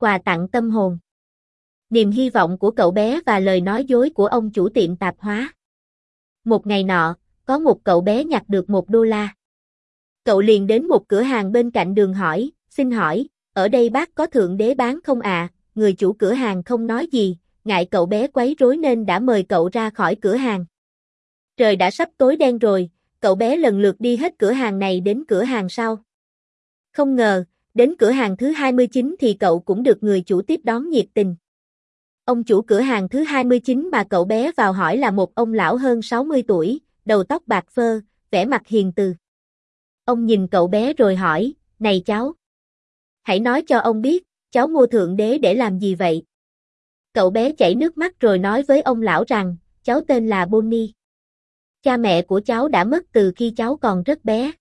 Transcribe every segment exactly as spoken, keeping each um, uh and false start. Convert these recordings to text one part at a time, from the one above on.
quà tặng tâm hồn. Niềm hy vọng của cậu bé và lời nói dối của ông chủ tiệm tạp hóa. Một ngày nọ, có một cậu bé nhặt được một đô la. Cậu liền đến một cửa hàng bên cạnh đường hỏi, xin hỏi, ở đây bác có thượng đế bán không à? Người chủ cửa hàng không nói gì, ngại cậu bé quấy rối nên đã mời cậu ra khỏi cửa hàng. Trời đã sắp tối đen rồi, cậu bé lần lượt đi hết cửa hàng này đến cửa hàng sau. Không ngờ, đến cửa hàng thứ hai mươi chín thì cậu cũng được người chủ tiếp đón nhiệt tình. Ông chủ cửa hàng thứ hai mươi chín mà cậu bé vào hỏi là một ông lão hơn sáu mươi tuổi, đầu tóc bạc phơ, vẻ mặt hiền từ. Ông nhìn cậu bé rồi hỏi, này cháu, hãy nói cho ông biết, cháu mua thượng đế để làm gì vậy? Cậu bé chảy nước mắt rồi nói với ông lão rằng, cháu tên là Bonnie. Cha mẹ của cháu đã mất từ khi cháu còn rất bé.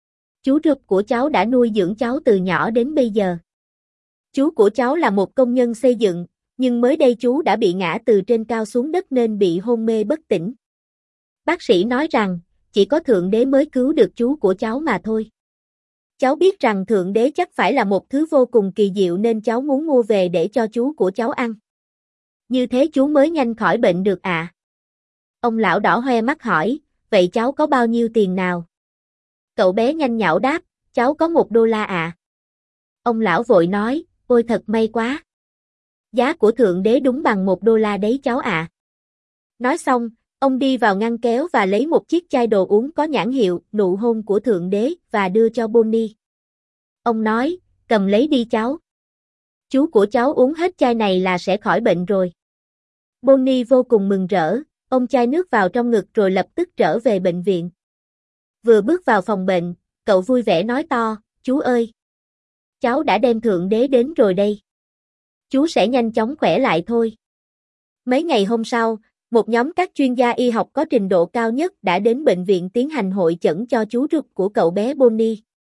Chú ruột của cháu đã nuôi dưỡng cháu từ nhỏ đến bây giờ. Chú của cháu là một công nhân xây dựng, nhưng mới đây chú đã bị ngã từ trên cao xuống đất nên bị hôn mê bất tỉnh. Bác sĩ nói rằng, chỉ có thượng đế mới cứu được chú của cháu mà thôi. Cháu biết rằng thượng đế chắc phải là một thứ vô cùng kỳ diệu nên cháu muốn mua về để cho chú của cháu ăn. Như thế chú mới nhanh khỏi bệnh được ạ. À? Ông lão đỏ hoe mắt hỏi, vậy cháu có bao nhiêu tiền nào? Cậu bé nhanh nhảu đáp, cháu có một đô la ạ. À? Ông lão vội nói, ôi thật may quá. Giá của thượng đế đúng bằng một đô la đấy cháu ạ. À. Nói xong, ông đi vào ngăn kéo và lấy một chiếc chai đồ uống có nhãn hiệu nụ hôn của thượng đế và đưa cho Bonnie. Ông nói, cầm lấy đi cháu. Chú của cháu uống hết chai này là sẽ khỏi bệnh rồi. Bonnie vô cùng mừng rỡ, ôm chai nước vào trong ngực rồi lập tức trở về bệnh viện. Vừa bước vào phòng bệnh, cậu vui vẻ nói to, chú ơi! Cháu đã đem thượng đế đến rồi đây. Chú sẽ nhanh chóng khỏe lại thôi. Mấy ngày hôm sau, một nhóm các chuyên gia y học có trình độ cao nhất đã đến bệnh viện tiến hành hội chẩn cho chú ruột của cậu bé Bonnie.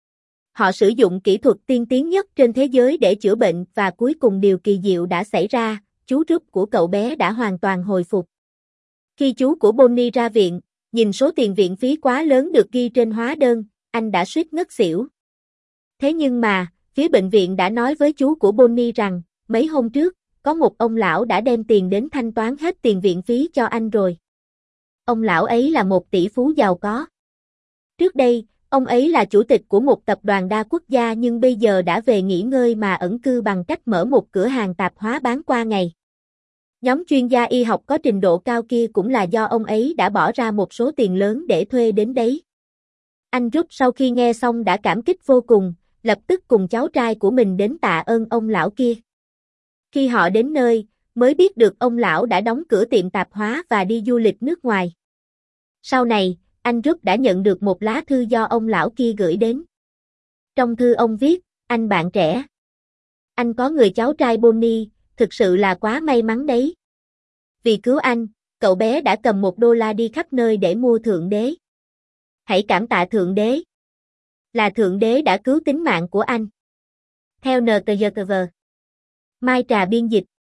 Họ sử dụng kỹ thuật tiên tiến nhất trên thế giới để chữa bệnh và cuối cùng điều kỳ diệu đã xảy ra, chú ruột của cậu bé đã hoàn toàn hồi phục. Khi chú của Bonnie ra viện, nhìn số tiền viện phí quá lớn được ghi trên hóa đơn, anh đã suýt ngất xỉu. Thế nhưng mà, phía bệnh viện đã nói với chú của Bonnie rằng, mấy hôm trước, có một ông lão đã đem tiền đến thanh toán hết tiền viện phí cho anh rồi. Ông lão ấy là một tỷ phú giàu có. Trước đây, ông ấy là chủ tịch của một tập đoàn đa quốc gia nhưng bây giờ đã về nghỉ ngơi mà ẩn cư bằng cách mở một cửa hàng tạp hóa bán qua ngày. Nhóm chuyên gia y học có trình độ cao kia cũng là do ông ấy đã bỏ ra một số tiền lớn để thuê đến đấy. Anh Rút sau khi nghe xong đã cảm kích vô cùng, lập tức cùng cháu trai của mình đến tạ ơn ông lão kia. Khi họ đến nơi, mới biết được ông lão đã đóng cửa tiệm tạp hóa và đi du lịch nước ngoài. Sau này, anh Rút đã nhận được một lá thư do ông lão kia gửi đến. Trong thư ông viết, anh bạn trẻ. Anh có người cháu trai Bonnie, thực sự là quá may mắn đấy. Vì cứu anh, cậu bé đã cầm một đô la đi khắp nơi để mua thượng đế. Hãy cảm tạ thượng đế. Là thượng đế đã cứu tính mạng của anh. Theo en tê giê tê vê. Mai Trà biên dịch.